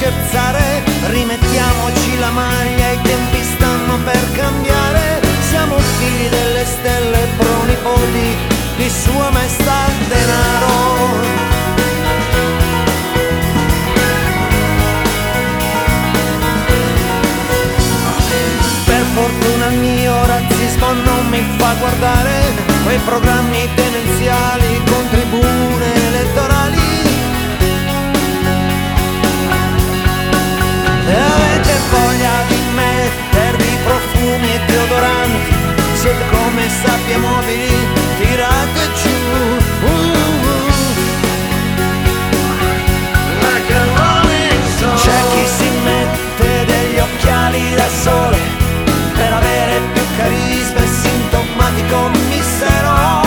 scherzare, rimettiamoci la maglia, i tempi stanno per cambiare. Siamo figli delle stelle, pronipoti di Sua Maestà Denaro. Per fortuna il mio razzismo non mi fa guardare quei programmi tendenziali con tribune elettorali. E avete voglia di mettervi profumi e deodoranti, siete come sabbie mobili, tirate giù. C'è chi si mette degli occhiali da sole per avere più carisma e sintomatico mistero.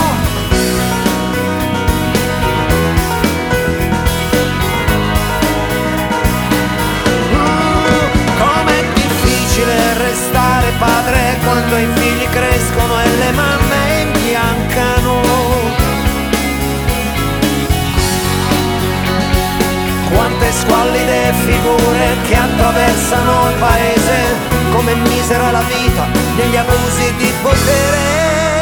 Com'è difficile restare padre quando i figli crescono e le mamme imbiancano. Quante squallide figure che attraversano il paese, come misera la vita degli abusi di potere.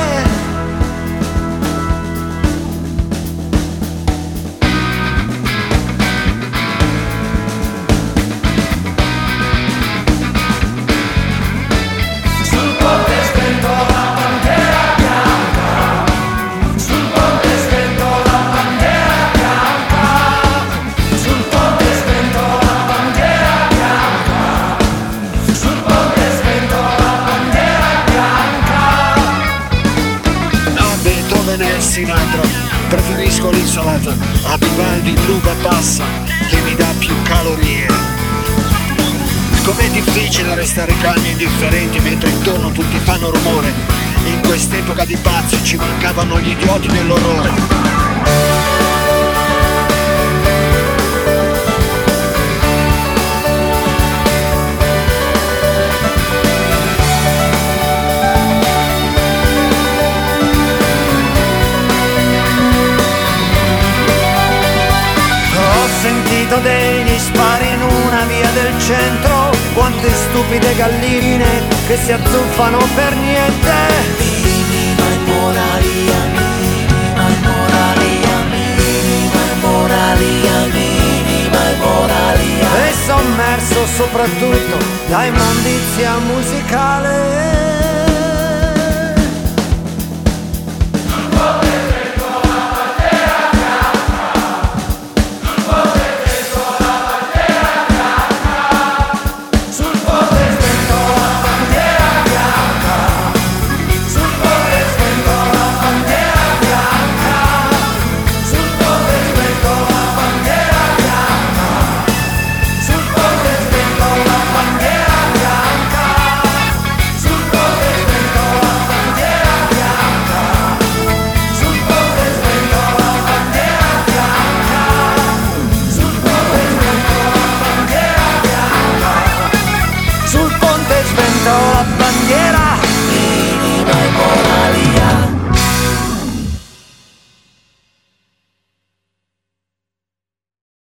Sul ponte spento la bandiera bianca, sul ponte spento la bandiera bianca, sul ponte spento la bandiera bianca, sul ponte spento la bandiera bianca. A Beethoven e Sinatra preferisco l'insalata, a Vivaldi l'uva passa che mi dà più calorie. Com'è difficile restare calmi e indifferenti mentre intorno tutti fanno rumore. In quest'epoca di pazzi ci mancavano gli idioti dell'orrore. Ho sentito degli spari in una via del centro, quante stupide galline che si azzuffano per niente. Minima immoralia, minima immoralia, minima immoralia, minima immoralia. E sommerso soprattutto da immondizia musicale.